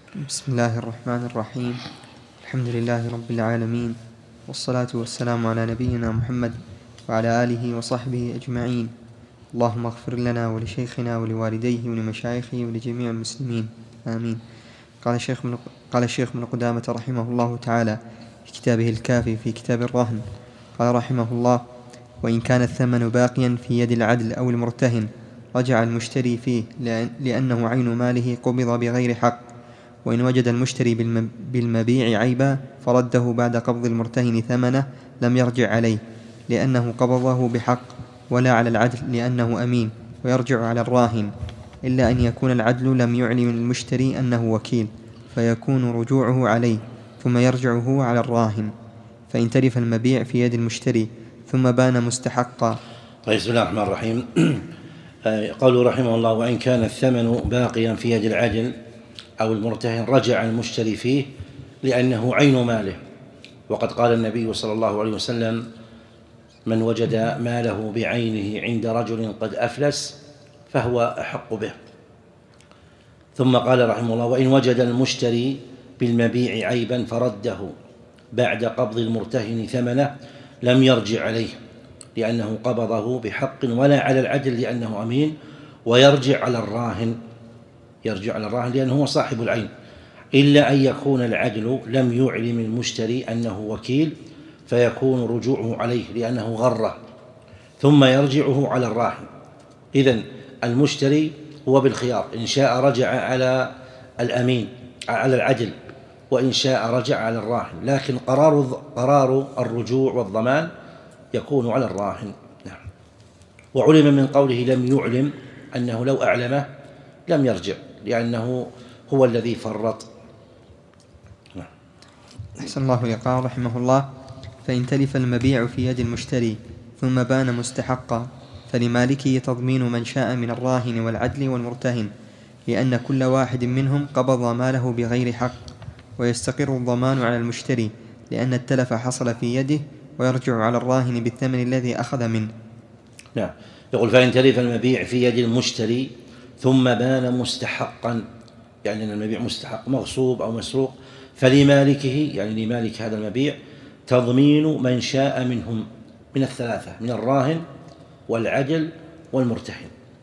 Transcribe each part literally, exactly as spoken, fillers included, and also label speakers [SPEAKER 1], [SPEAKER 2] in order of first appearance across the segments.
[SPEAKER 1] بسم الله الرحمن الرحيم. الحمد لله رب العالمين، والصلاة والسلام على نبينا محمد وعلى آله وصحبه أجمعين. اللهم اغفر لنا ولشيخنا ولوالديه ولمشايخه ولجميع المسلمين، آمين. قال الشيخ من قال الشيخ ابن قدامة رحمه الله تعالى في كتابه الكافي في كتاب الرهن، قال رحمه الله: وإن كان الثمن باقيا في يد العدل أو المرتهن رجع المشتري فيه لأنه عين ماله قبض بغير حق، وإن وجد المشتري بالمبيع عيبا فرده بعد قبض المرتهن ثمنه لم يرجع عليه لأنه قبضه بحق، ولا على العدل لأنه أمين، ويرجع على الراهن، إلا أن يكون العدل لم يعلم المشتري أنه وكيل فيكون رجوعه عليه، ثم يرجع هو على الراهن. فإن تلف المبيع في يد المشتري ثم بان مستحقا.
[SPEAKER 2] بسم الله الرحمن الرحيم. قوله رحمه الله: وإن كان الثمن باقيا في يد العدل أو المرتهن رجع المشتري فيه لأنه عين ماله. وقد قال النبي صلى الله عليه وسلم: من وجد ماله بعينه عند رجل قد أفلس فهو أحق به. ثم قال رحمه الله: وإن وجد المشتري بالمبيع عيبا فرده بعد قبض المرتهن ثمنه لم يرجع عليه لأنه قبضه بحق، ولا على العدل لأنه أمين، ويرجع على الراهن يرجع على الراهن لأنه هو صاحب العين، إلا أن يكون العدل لم يعلم المشتري أنه وكيل فيكون رجوعه عليه لأنه غره، ثم يرجعه على الراهن. إذن المشتري هو بالخيار، إن شاء رجع على الأمين على العدل، وإن شاء رجع على الراهن، لكن قرار قرار الرجوع والضمان يكون على الراهن. نعم. وعلم من قوله لم يعلم أنه لو أعلمه لم يرجع لأنه هو الذي فرط. نعم.
[SPEAKER 1] أحسن الله لقاء رحمه الله: فإن تلف المبيع في يد المشتري ثم بان مستحقا فلمالكه تضمين من شاء من الراهن والعدل والمرتهن، لأن كل واحد منهم قبض ماله بغير حق، ويستقر الضمان على المشتري لأن التلف حصل في يده، ويرجع على الراهن بالثمن الذي أخذ منه.
[SPEAKER 2] نعم. يقول: فإن تلف المبيع في يد المشتري ثم بان مستحقا، يعني أن المبيع مستحق مغصوب أو مسروق، فلمالكه يعني لمالك هذا المبيع تضمين من شاء منهم من الثلاثة، من الراهن والعدل والمرتهن،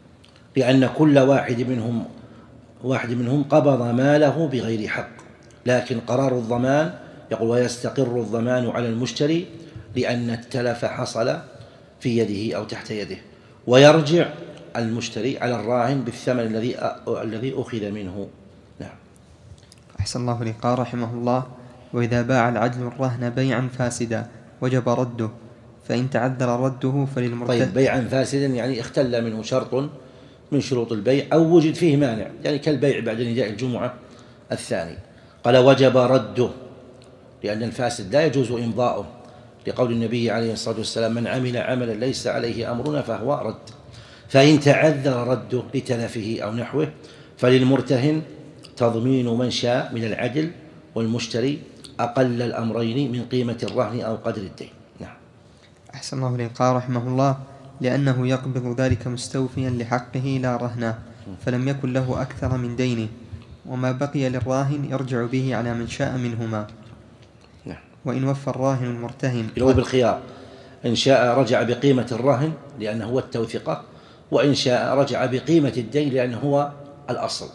[SPEAKER 2] لأن كل واحد منهم واحد منهم قبض ماله بغير حق، لكن قرار الضمان يقول: ويستقر الضمان على المشتري لأن التلف حصل في يده أو تحت يده، ويرجع المشتري على الراهن بالثمن الذي الذي أخذ منه. نعم.
[SPEAKER 1] أحسن الله لقاء رحمه الله: وإذا باع العدل الرهن بيعا فاسدا وجب رده، فإن تعذر رده فللمرتهن.
[SPEAKER 2] طيب، بيعا فاسدا يعني اختل منه شرط من شروط البيع أو وجد فيه مانع، يعني كالبيع بعد نداء الجمعة الثاني. قال: وجب رده، لأن الفاسد لا يجوز إمضاؤه، لقول النبي عليه الصلاة والسلام: من عمل عملا ليس عليه أمرنا فهو رد. فإن تعذر رده لتلفه أو نحوه فللمرتهن تضمين من شاء من العدل والمشتري أقل الأمرين من قيمة الرهن أو قدر الدين. نعم.
[SPEAKER 1] أحسن الله لقاء رحمه الله: لأنه يقبض ذلك مستوفيا لحقه لا رهنا، فلم يكن له أكثر من دينه، وما بقي للراهن يرجع به على من شاء منهما.
[SPEAKER 2] نعم.
[SPEAKER 1] وإن وفى الراهن المرتهن
[SPEAKER 2] هو بالخيار، إن شاء رجع بقيمة الرهن لأنه هو التوثقة، وإن شاء رجع بقيمة الدين لأنه هو الأصل.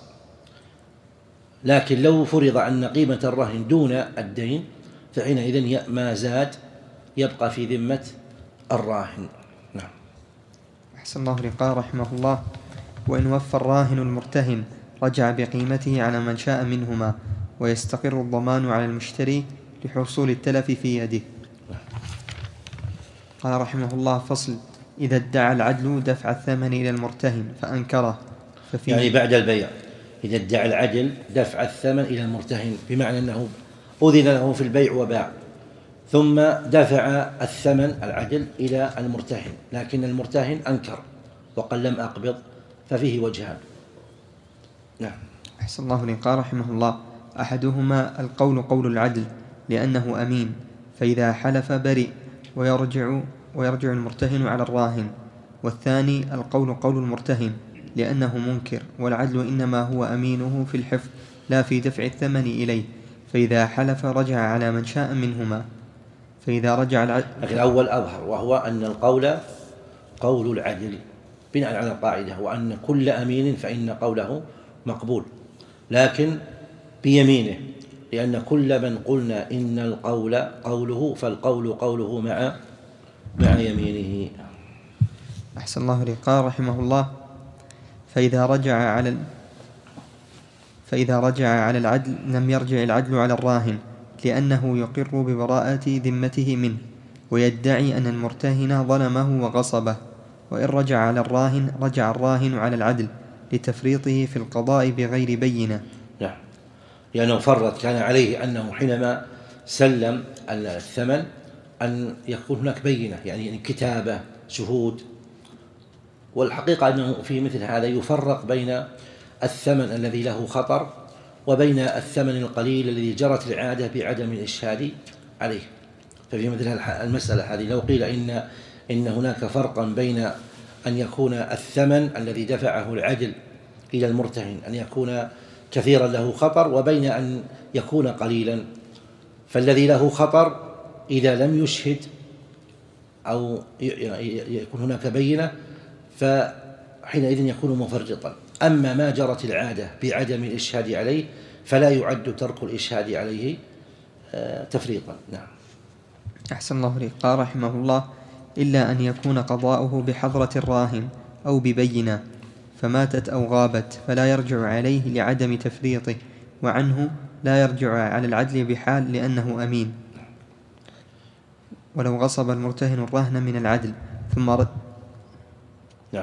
[SPEAKER 2] لكن لو فرض أن قيمة الرهن دون الدين فحينئذ ما زاد يبقى في ذمة الراهن. نعم.
[SPEAKER 1] أحسن الله لقاء رحمه الله: وإن وفى الراهن المرتهن رجع بقيمته على من شاء منهما، ويستقر الضمان على المشتري لحصول التلف في يده. قال رحمه الله: فصل: إذا ادعى العدل دفع الثمن إلى المرتهن فأنكره ففيه.
[SPEAKER 2] يعني بعد البيع، إذا ادعى العدل دفع الثمن إلى المرتهن، بمعنى أنه أذن له في البيع وباع، ثم دفع الثمن العدل إلى المرتهن، لكن المرتهن أنكر وقال لم أقبض، ففيه وجهان. نعم.
[SPEAKER 1] أحسن الله لقاء رحمه الله: أحدهما القول قول العدل لأنه أمين، فإذا حلف برئ، ويرجع, ويرجع المرتهن على الراهن. والثاني القول قول المرتهن لأنه منكر، والعدل إنما هو أمينه في الحفظ لا في دفع الثمن إليه، فإذا حلف رجع على من شاء منهما. فإذا رجع العدل،
[SPEAKER 2] لكن الأول أظهر، وهو أن القول قول العدل بناء على القاعدة، وأن كل أمين فإن قوله مقبول، لكن بيمينه، لأن كل من قلنا إن القول قوله فالقول قوله مع مع يمينه.
[SPEAKER 1] أحسن الله إليك. قال رحمه الله: فإذا رجع على فإذا رجع على العدل لم يرجع العدل على الراهن، لأنه يقر ببراءة ذمته منه ويدعي أن المرتهن ظلمه وغصبه. وإن رجع على الراهن رجع الراهن على العدل لتفريطه في القضاء بغير بينة.
[SPEAKER 2] نعم، لأنه فرط، كان عليه أنه حينما سلم الثمن أن يكون هناك بينة، يعني كتابة، شهود. والحقيقة أنه في مثل هذا يفرق بين الثمن الذي له خطر وبين الثمن القليل الذي جرت العادة بعدم الإشهاد عليه. ففي مثل المسألة هذه لو قيل إن إن هناك فرقا بين أن يكون الثمن الذي دفعه العدل إلى المرتهن أن يكون كثيرا له خطر، وبين أن يكون قليلا، فالذي له خطر إذا لم يشهد أو يكون هناك بينة فحينئذ يكون مفرطا. أما ما جرت العادة بعدم الإشهاد عليه فلا يعد ترك الإشهاد عليه تفريطا. نعم.
[SPEAKER 1] أحسن الله إليك. قال رحمه الله: إلا أن يكون قضاؤه بحضرة الراهن أو ببينة فماتت أو غابت فلا يرجع عليه لعدم تفريطه، وعنه لا يرجع على العدل بحال لأنه أمين. ولو غصب المرتهن الرهن من العدل ثم رد.
[SPEAKER 2] نعم.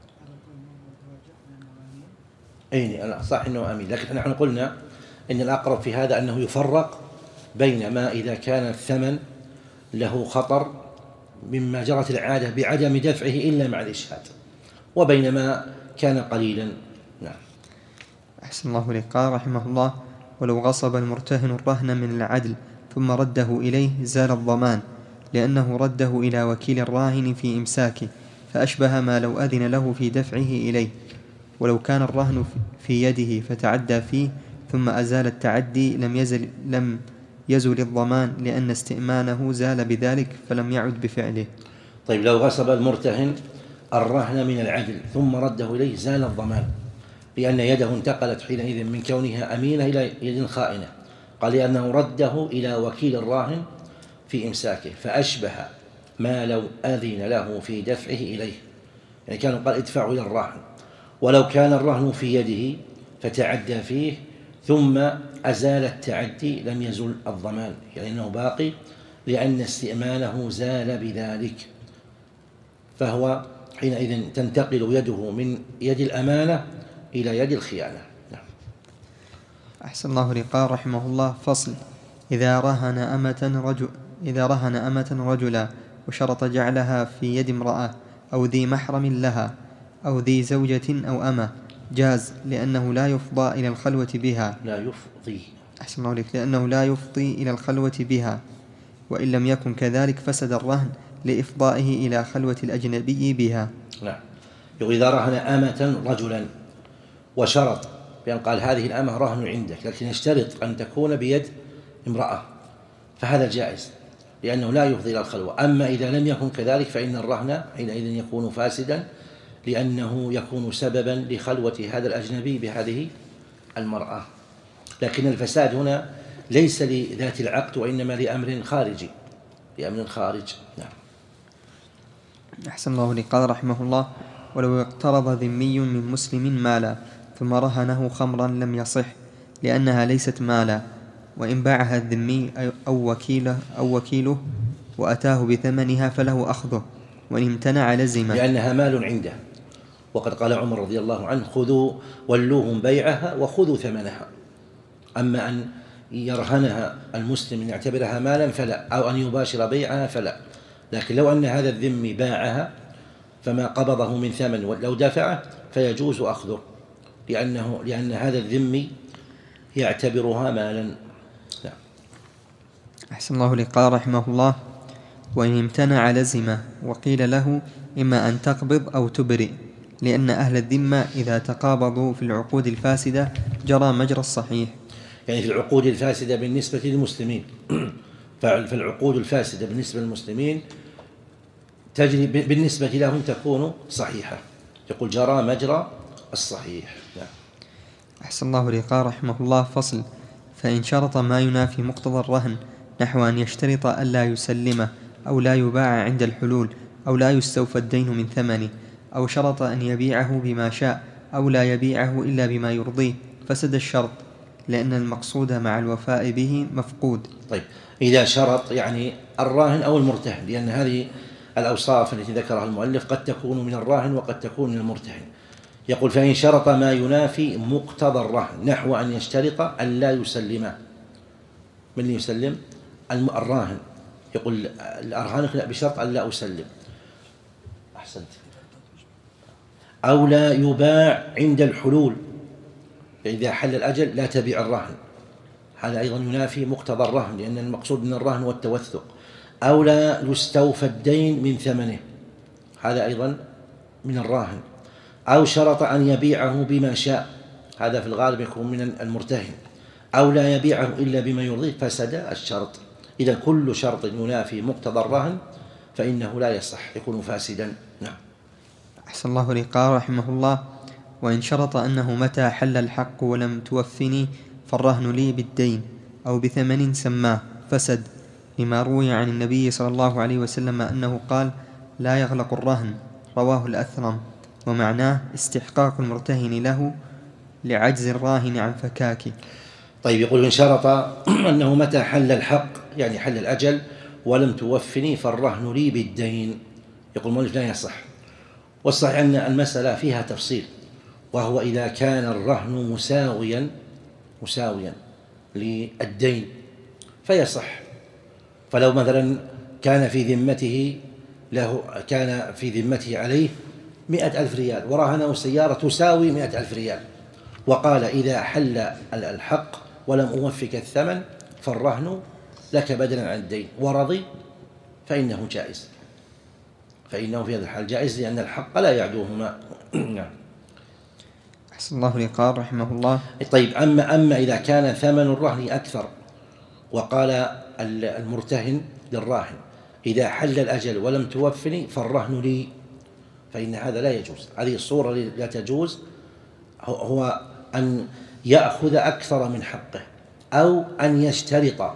[SPEAKER 2] أي صح أنه أمين، لكن نحن قلنا إن الأقرب في هذا أنه يفرق بين ما إذا كان الثمن له خطر مما جرت العادة بعدم دفعه إلا مع الإشهاد، وبين ما كان قليلا. نعم.
[SPEAKER 1] أحسن الله إليك. قال رحمه الله: ولو غصب المرتهن الرهن من العدل ثم رده إليه زال الضمان، لأنه رده إلى وكيل الراهن في إمساكه، فأشبه ما لو أذن له في دفعه إليه. ولو كان الرهن في يده فتعدى فيه ثم أزال التعدي لم يزل, لم يزل الضمان، لأن استئمانه زال بذلك فلم يعد بفعله.
[SPEAKER 2] طيب، لو غصب المرتهن الرهن من العدل ثم رده إليه زال الضمان، لأن يده انتقلت حينئذ من كونها أمينة إلى يد خائنة. قال لأنه رده إلى وكيل الراهن في إمساكه، فأشبه ما لو أذن له في دفعه إليه، يعني كان قال ادفعوا إلى الراهن. ولو كان الرهن في يده فتعدى فيه ثم أزال التعدي لم يزل الضمان، يعني أنه باقي، لأن استئمانه زال بذلك، فهو حينئذ تنتقل يده من يد الأمانة إلى يد الخيانة. نعم.
[SPEAKER 1] أحسن الله إليك. قال رحمه الله: فصل: إذا رهن أمة رجل إذا رهن أمة رجلا وشرط جعلها في يد امرأة أو ذي محرم لها أو ذي زوجة أو أمة جاز، لأنه لا يفضى إلى الخلوة بها.
[SPEAKER 2] لا يفضي.
[SPEAKER 1] أحسن الله عليك. لأنه لا يفضي إلى الخلوة بها، وإن لم يكن كذلك فسد الرهن لإفضائه إلى خلوة الأجنبي بها.
[SPEAKER 2] نعم. إذا رهن أمة رجلا وشرط بأن قال هذه الأمة رهن عندك، لكن يشترط أن تكون بيد امرأة، فهذا جائز لأنه لا يفضي إلى الخلوة. أما إذا لم يكن كذلك فإن الرهن حينئذ يكون فاسدا، لأنه يكون سببا لخلوة هذا الأجنبي بهذه المرأة. لكن الفساد هنا ليس لذات العقد، وإنما لأمر خارجي لأمر خارج. نعم.
[SPEAKER 1] أحسن الله لي. قال رحمه الله: ولو اقترض ذمي من مسلم مالا ثم رهنه خمرا لم يصح، لأنها ليست مالا، وإن باعها الذمي أو وكيله, أو وكيله وأتاه بثمنها فله أخذه، وإن امتنع لزمه،
[SPEAKER 2] لأنها مال عنده. وقد قال عمر رضي الله عنه: خذوا ولوهم بيعها وخذوا ثمنها. أما أن يرهنها المسلم أن يعتبرها مالا فلا، أو أن يباشر بيعها فلا. لكن لو أن هذا الذمي باعها فما قبضه من ثمن لو دفعه فيجوز أخذه، لأنه لأن هذا الذمي يعتبرها مالا. نعم.
[SPEAKER 1] أحسن الله لي. قال رحمه الله: وإن امتنع لزمه، وقيل له إما أن تقبض أو تبرئ، لأن أهل الذمة إذا تقابضوا في العقود الفاسدة جرى مجرى الصحيح.
[SPEAKER 2] يعني في العقود الفاسدة بالنسبة للمسلمين فالعقود الفاسدة بالنسبة للمسلمين تجري بالنسبة لهم تكون صحيحة، يقول جرى مجرى الصحيح. نعم.
[SPEAKER 1] أحسن الله إليك. رحمه الله. فصل: فإن شرط ما ينافي مقتضى الرهن نحو أن يشترط ألا يسلمه أو لا يباع عند الحلول أو لا يستوفى الدين من ثمنه أو شرط أن يبيعه بما شاء أو لا يبيعه إلا بما يرضيه فسد الشرط، لأن المقصود مع الوفاء به مفقود.
[SPEAKER 2] طيب، إذا شرط يعني الراهن أو المرتهن، لأن هذه الأوصاف التي ذكرها المؤلف قد تكون من الراهن وقد تكون من المرتهن. يقول: فإن شرط ما ينافي مقتضى الرهن نحو أن يشترط أن لا يسلمه. من اللي يسلم؟ الراهن. يقول الأرهان بشرط أن لا أسلم. أحسنت. أو لا يباع عند الحلول، إذا حل الأجل لا تبيع الرهن، هذا أيضا ينافي مقتضى الرهن، لأن المقصود من الرهن هو التوثق. أو لا يستوفى الدين من ثمنه، هذا أيضا من الراهن. أو شرط أن يبيعه بما شاء، هذا في الغالب يكون من المرتهن. أو لا يبيعه إلا بما يرضيه فسد الشرط. إذا كل شرط ينافي مقتضى الرهن فإنه لا يصح، يكون فاسدا. نعم.
[SPEAKER 1] أحسن الله إليك. رحمه الله: وإن شرط أنه متى حل الحق ولم توفني فالرهن لي بالدين أو بثمن سماه فسد، لما روي عن النبي صلى الله عليه وسلم أنه قال: لا يغلق الرهن، رواه الأثرم، ومعناه استحقاق المرتهن له لعجز الراهن عن فكاكه.
[SPEAKER 2] طيب، يقول: إن شرط أنه متى حل الحق يعني حل الأجل ولم توفني فالرهن لي بالدين، يقول المؤلف لا يصح. والصحيح أن المسألة فيها تفصيل، وهو إذا كان الرهن مساويا مساويا للدين فيصح. فلو مثلا كان في ذمته له كان في ذمته عليه مئة ألف ريال ورهنه سيارة تساوي مئة ألف ريال، وقال: إذا حل الحق ولم أوفك الثمن فالرهن لك بدلا عن الدين، ورضي، فإنه جائز، فإنه في هذا الحال جائز، لأن الحق لا يعدوهما. نعم.
[SPEAKER 1] أحسن الله إليك. رحمه الله.
[SPEAKER 2] طيب، أما أما إذا كان ثمن الرهن أكثر وقال المرتهن للراهن: إذا حل الأجل ولم توفني فالرهن لي، فإن هذا لا يجوز. هذه الصورة لا تجوز، هو أن يأخذ أكثر من حقه أو أن يشترط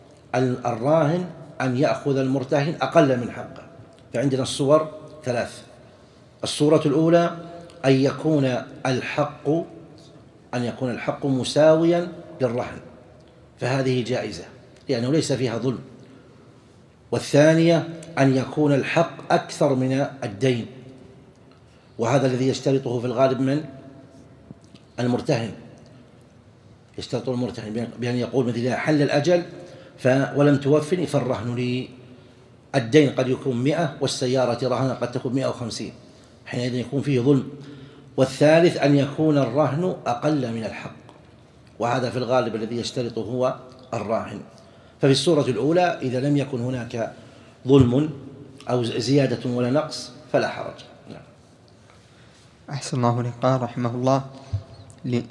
[SPEAKER 2] الراهن أن يأخذ المرتهن أقل من حقه. فعندنا الصور ثلاث: الصورة الأولى أن يكون الحق أن يكون الحق مساويا للرهن، فهذه جائزة لأنه ليس فيها ظلم. والثانية أن يكون الحق أكثر من الدين، وهذا الذي يشترطه في الغالب من المرتهن، يشترط المرتهن بأن يقول مثل: إذا حل الأجل ولم توفني فالرهن لي. الدين قد يكون مئة والسيارة رهنة قد تكون مئة وخمسين، حينئذ يكون فيه ظلم. والثالث أن يكون الرهن أقل من الحق، وهذا في الغالب الذي يشترطه هو الراهن. ففي الصورة الأولى إذا لم يكن هناك ظلم أو زيادة ولا نقص فلا حرج. نعم.
[SPEAKER 1] أحسن الله إليك. رحمه الله: ل...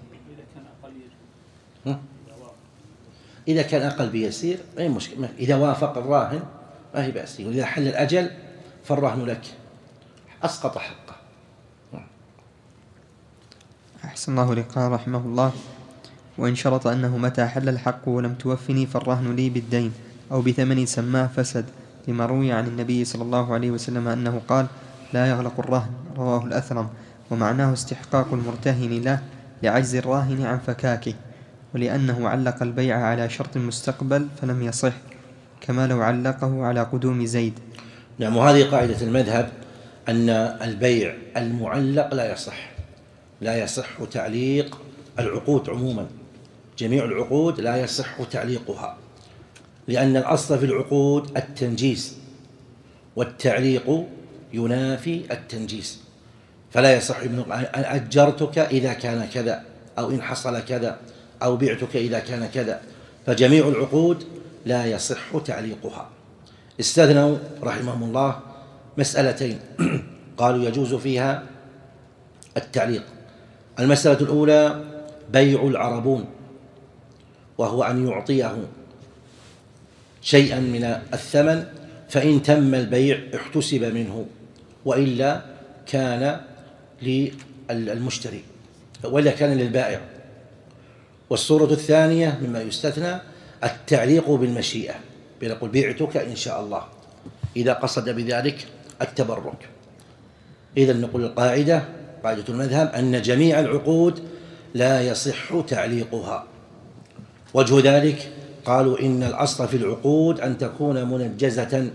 [SPEAKER 2] إذا كان أقل بيسير أي مشكلة، إذا وافق الراهن ما هي بأس. إذا حل الأجل فالرهن لك، أسقط حقه.
[SPEAKER 1] أحسن الله إليك. رحمه الله: وإن شرط أنه متى حل الحق ولم توفني فالرهن لي بالدين أو بثمن سماه فسد، لما روي عن النبي صلى الله عليه وسلم أنه قال: لا يغلق الرهن، رواه الأثرم، ومعناه استحقاق المرتهن له لعجز الراهن عن فكاكه، ولأنه علق البيع على شرط مستقبل فلم يصح، كما لو علقه على قدوم زيد.
[SPEAKER 2] نعم. وهذه قاعدة المذهب أن البيع المعلق لا يصح، لا يصح تعليق العقود عموما، جميع العقود لا يصح تعليقها، لأن الأصل في العقود التنجيز، والتعليق ينافي التنجيز، فلا يصح أجرتك إذا كان كذا، أو إن حصل كذا، أو بعتك إذا كان كذا، فجميع العقود لا يصح تعليقها. استثنوا رحمهم الله مسألتين، قالوا يجوز فيها التعليق. المسألة الأولى بيع العربون، وهو أن يعطيه شيئا من الثمن، فإن تم البيع احتسب منه، وإلا كان للمشتري، وإلا كان للبائع. والصورة الثانية مما يستثنى التعليق بالمشيئة، بنقول بعتك إن شاء الله، إذا قصد بذلك التبرك. إذا نقول القاعدة، قاعدة المذهب، أن جميع العقود لا يصح تعليقها. وجه ذلك قالوا إن الأصل في العقود أن تكون منجزة،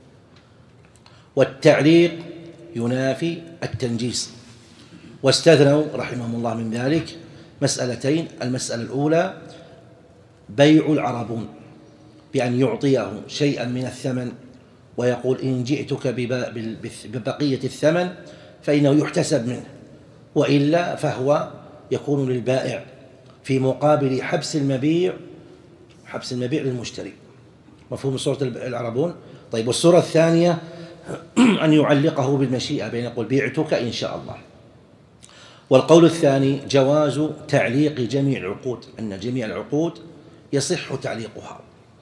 [SPEAKER 2] والتعليق ينافي التنجيز. واستثنوا رحمهم الله من ذلك مسألتين: المسألة الأولى بيع العربون، بأن يعطيه شيئا من الثمن ويقول إن جئتك ببقية الثمن فإنه يحتسب منه، وإلا فهو يكون للبائع في مقابل حبس المبيع، حبس المبيع للمشتري. مفهوم صورة العربون؟ طيب، والصورة الثانية أن يعلقه بالمشيئة، بين يقول بعتك إن شاء الله. والقول الثاني جواز تعليق جميع العقود، أن جميع العقود يصح تعليقها.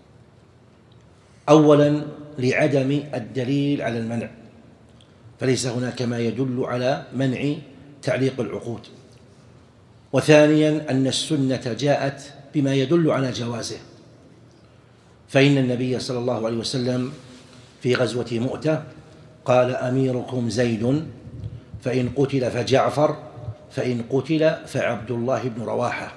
[SPEAKER 2] أولا لعدم الدليل على المنع، فليس هناك ما يدل على منع تعليق العقود. وثانيا أن السنة جاءت بما يدل على جوازه، فإن النبي صلى الله عليه وسلم في غزوة مؤتة قال أميركم زيد، فإن قتل فجعفر، فإن قتل فعبد الله بن رواحة.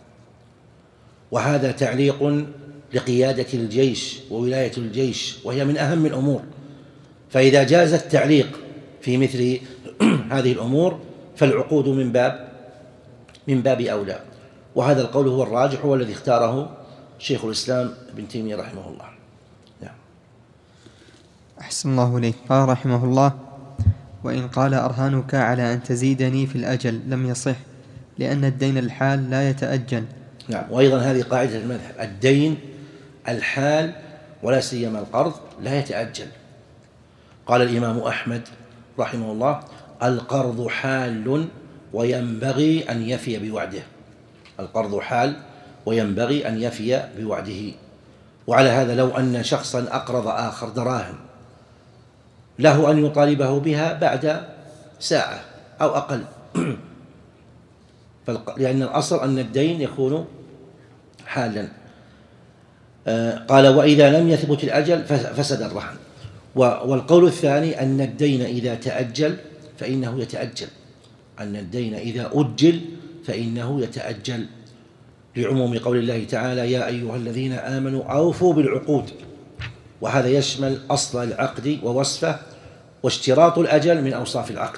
[SPEAKER 2] وهذا تعليق لقيادة الجيش وولاية الجيش، وهي من أهم الأمور، فإذا جاز التعليق في مثل هذه الأمور فالعقود من باب من باب أولى. وهذا القول هو الراجح، هو الذي اختاره شيخ الإسلام ابن تيمية رحمه الله. نعم.
[SPEAKER 1] أحسن الله إليك. قال رحمه الله: وإن قال أرهانك على أن تزيدني في الأجل لم يصح، لأن الدين الحال لا يتأجل.
[SPEAKER 2] نعم. وأيضا هذه قاعدة المذهب، الدين الحال ولا سيما القرض لا يتأجل. قال الإمام أحمد رحمه الله: القرض حال وينبغي أن يفي بوعده. القرض حال وينبغي أن يفي بوعده. وعلى هذا لو أن شخصا أقرض آخر دراهم له أن يطالبه بها بعد ساعة أو أقل، لأن الأصل أن الدين يكون حالا. قال: وإذا لم يثبت الأجل فسد الرهن. والقول الثاني أن الدين إذا تأجل فإنه يتأجل، أن الدين إذا أجل فإنه يتأجل، لعموم قول الله تعالى: يا أيها الذين آمنوا أوفوا بالعقود. وهذا يشمل أصل العقد ووصفه، واشتراط الأجل من أوصاف العقد.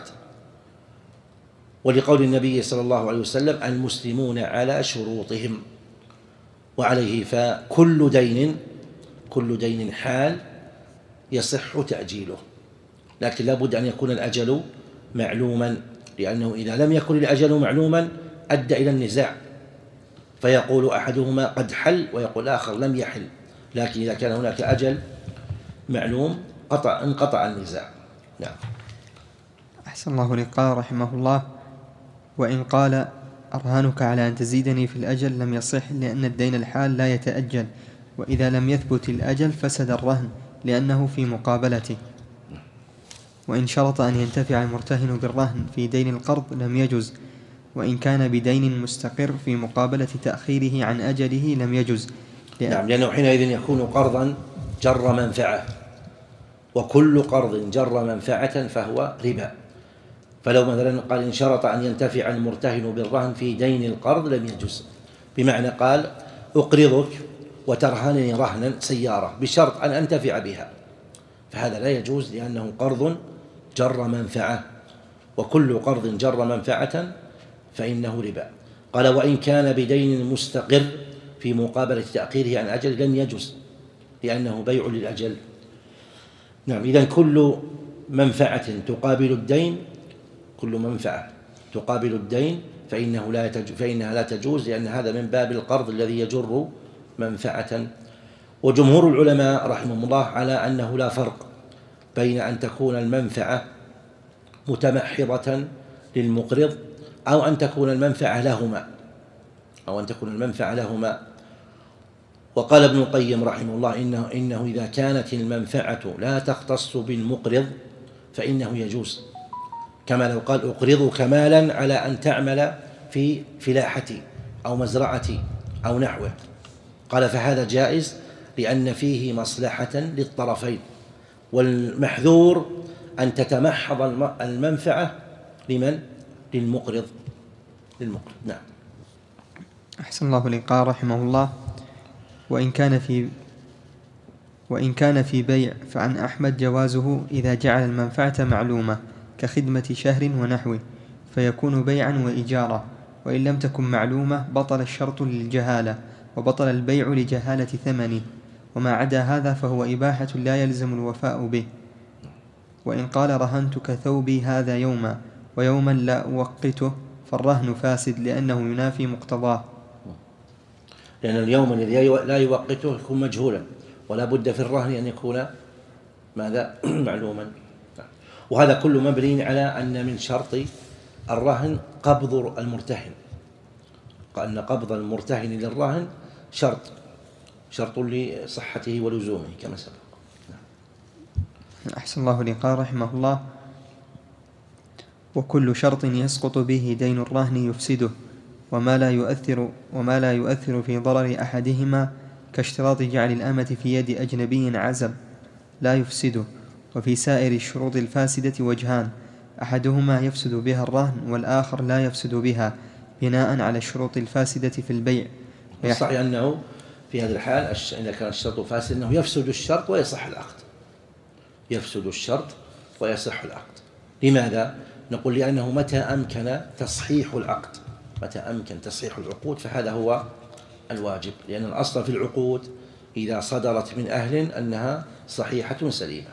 [SPEAKER 2] ولقول النبي صلى الله عليه وسلم: المسلمون على شروطهم. وعليه فكل دين كل دين حال يصح تأجيله، لكن لا بد أن يكون الأجل معلوما، لأنه إذا لم يكن الأجل معلوما أدى إلى النزاع، فيقول أحدهما قد حل ويقول الآخر لم يحل. لكن إذا كان هناك أجل معلوم قطع انقطع النزاع. نعم.
[SPEAKER 1] أحسن الله إليك. قال رحمه الله: وإن قال أرهانك على أن تزيدني في الأجل لم يصح، لأن الدين الحال لا يتأجل، وإذا لم يثبت الأجل فسد الرهن لأنه في مقابلته. وإن شرط أن ينتفع المرتهن بالرهن في دين القرض لم يجز، وإن كان بدين مستقر في مقابلة تأخيره عن أجله لم يجز.
[SPEAKER 2] لأن نعم، لأنه حينئذ يكون قرضا جر منفعة، وكل قرض جر منفعة فهو ربا. فلو مثلا قال إن شرط أن ينتفع المرتهن بالرهن في دين القرض لم يجز، بمعنى قال أقرضك وترهنني رهنا سيارة بشرط أن أنتفع بها، فهذا لا يجوز، لأنه قرض جر منفعة، وكل قرض جر منفعة فإنه ربا. قال: وإن كان بدين مستقر في مقابلة تأخيره عن أجل لم يجوز، لأنه بيع للأجل. نعم. إذن كل منفعة تقابل الدين كل منفعة تقابل الدين فإنه لا فإنها لا تجوز، لأن هذا من باب القرض الذي يجر منفعة. وجمهور العلماء رحمهم الله على أنه لا فرق بين أن تكون المنفعة متمحضة للمقرض، أو أن تكون المنفعة لهما أو أن تكون المنفعة لهما. وقال ابن القيم رحمه الله إنه, إنه إذا كانت المنفعة لا تختص بالمقرض فإنه يجوز، كما لو قال أقرضك مالا على أن تعمل في فلاحتي أو مزرعتي أو نحوه، قال فهذا جائز لأن فيه مصلحة للطرفين، والمحذور أن تتمحض المنفعة لمن؟ للمقرض للمقرض نعم.
[SPEAKER 1] أحسن الله إليك. قال رحمه الله: وإن كان في وإن كان في بيع فعن أحمد جوازه إذا جعل المنفعة معلومة كخدمة شهر ونحوه، فيكون بيعا وإجارة، وإن لم تكن معلومة بطل الشرط للجهالة، وبطل البيع لجهالة ثمنه، وما عدا هذا فهو إباحة لا يلزم الوفاء به. وإن قال رهنتك ثوبي هذا يوما ويوما لا أوقته فالرهن فاسد لأنه ينافي مقتضاه،
[SPEAKER 2] لأن اليوم الذي لا يوقته يكون مجهولا، ولا بد في الرهن أن يكون ماذا؟ معلوما. وهذا كله مبني على أن من شرط الرهن قبض المرتهن، أن قبض المرتهن للرهن شرط شرط لصحته ولزومه كما سبق.
[SPEAKER 1] أحسن الله إليك. قال رحمه الله: وكل شرط يسقط به دين الرهن يفسده، وما لا يؤثر وما لا يؤثر في ضرر أحدهما كاشتراط جعل الأمة في يد أجنبي عزب لا يفسده. وفي سائر الشروط الفاسدة وجهان: أحدهما يفسد بها الرهن والآخر لا يفسد بها بناء على الشروط الفاسدة في البيع.
[SPEAKER 2] الصحيح أنه في هذه الحال إذا كان الشرط فاسد أنه يفسد الشرط ويصح العقد يفسد الشرط ويصح العقد. لماذا؟ نقول لأنه متى أمكن تصحيح العقد متى أمكن تصحيح العقود فهذا هو الواجب، لأن الأصل في العقود إذا صدرت من أهل أنها صحيحة سليمة.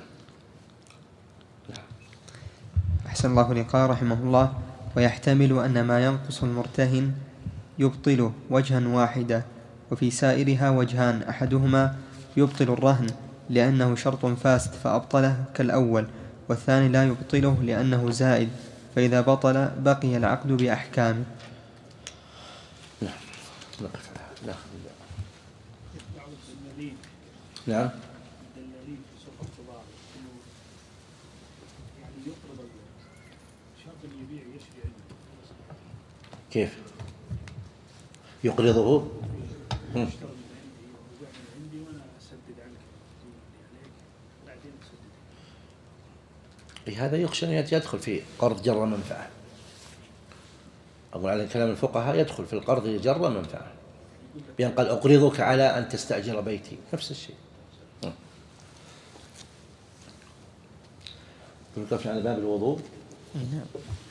[SPEAKER 1] أحسن الله إليك. قال رحمه الله: ويحتمل أن ما ينقص المرتهن يبطل وجها واحدا، وفي سائرها وجهان: أحدهما يبطل الرهن لأنه شرط فاسد فأبطله كالأول، والثاني لا يبطله لأنه زائد، فإذا بطل بقي العقد بأحكامه.
[SPEAKER 2] نعم نعم كيف يقرضه؟ هذا يخشى أن يدخل في قرض جر منفعة. أقول على كلام الفقهاء يدخل في القرض جر منفعة، بأن قال أقرضك على أن تستأجر بيتي، نفس الشيء. تنكفش على باب الوضوء.
[SPEAKER 1] نعم.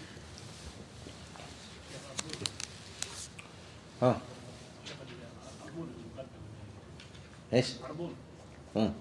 [SPEAKER 2] ها ايش؟ امم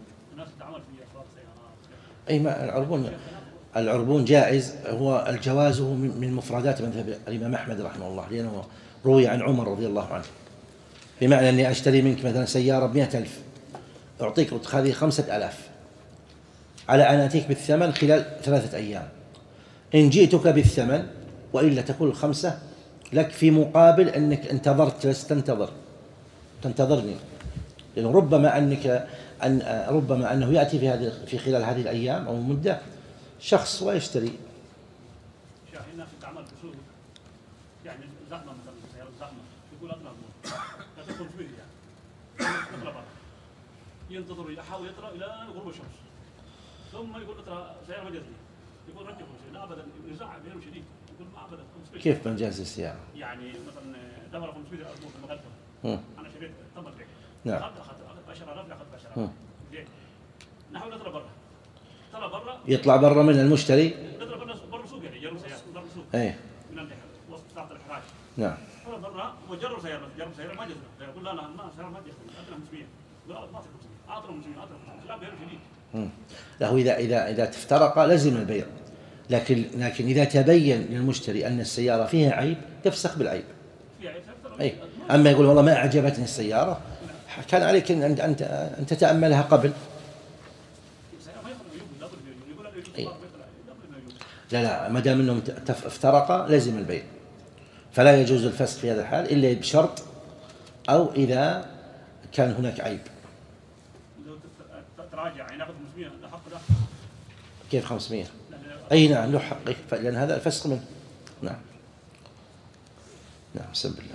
[SPEAKER 2] اي ما العربون العربون جائز، هو الجواز من مفردات مذهب الإمام أحمد رحمه الله، لأنه روي عن عمر رضي الله عنه، بمعنى أني أشتري منك مثلا سيارة بمئة ألف، أعطيك هذه خمسة ألاف على أن أتيك بالثمن خلال ثلاثة أيام، إن جئتك بالثمن وإلا تكون الخمسة لك في مقابل أنك انتظرت تنتظر تنتظرني، لأنه ربما أنك أن ربما أنه يأتي في هذه في خلال هذه الأيام أو مدة شخص ويشتري.
[SPEAKER 3] شاهد الناس تعمل بسوق يعني زحمة مثلا سيارة زحمة يقول أطلع لا تدخل فيه يعني نطلع برا ينتظر يحاول يطلع إلى غروب الشمس ثم يقول ترى سيارة مجازية يقول رجع لا أبدا يزعل بينهم شديد يقول ما أبدا.
[SPEAKER 2] كيف مجاز السيارة؟
[SPEAKER 3] يعني مثلا دبر خمسمائة ألف في المغرب أنا شريت تمر بيع
[SPEAKER 2] نعم
[SPEAKER 3] أخذت أخذت عشرة آلاف أخذت عشرة آلاف ليه؟ نحاول نطلع برا طلع برا
[SPEAKER 2] يطلع برا من المشتري
[SPEAKER 3] نطلع برا برا سوق يعني جرب سيارة برا سوق
[SPEAKER 2] ايه
[SPEAKER 3] من وسط ساعة الحراج
[SPEAKER 2] نعم
[SPEAKER 3] طلع برا وجرب سيارة جرب سيارة ما جزنا يقول لا لا ما سيارة ما جزنا أعطنا خمسمائة يقول لا ما أعطنا خمسمائة أعطنا خمسمائة أعطنا خمسمائة لا بيع شديد.
[SPEAKER 2] له إذا إذا إذا تفترق لزم البيع، لكن لكن إذا تبين للمشتري أن السيارة فيها عيب تفسخ بالعيب. أي أما يقول والله ما أعجبتني السيارة كان عليك أن أنت أن تتأملها قبل. لا لا، ما دام انهم تف- افترقا لازم البيع، فلا يجوز الفسخ في هذا الحال إلا بشرط أو إذا كان هناك عيب.
[SPEAKER 3] لو تراجع يعني ناخذ خمسمية حق له.
[SPEAKER 2] كيف خمسمية؟ أي نعم له حق، لأن هذا الفسخ منه. نعم نعم بسم الله.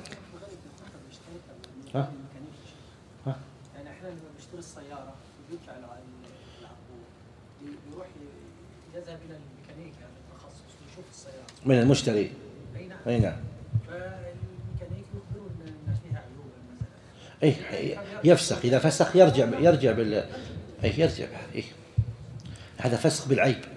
[SPEAKER 2] ها؟ ها؟
[SPEAKER 4] يعني احيانا لما بيشتري السياره ويدفع العقود بيروح يذهب الى الميكانيكي يعني التخصص ويشوف السياره
[SPEAKER 2] من المشتري.
[SPEAKER 4] اي نعم.
[SPEAKER 2] أي نعم.
[SPEAKER 4] فالميكانيكي يخبره ان فيها عيوب مثلا.
[SPEAKER 2] أي يفسخ، إذا فسخ يرجع يرجع بال أي يرجع. أي هذا فسخ بالعيب.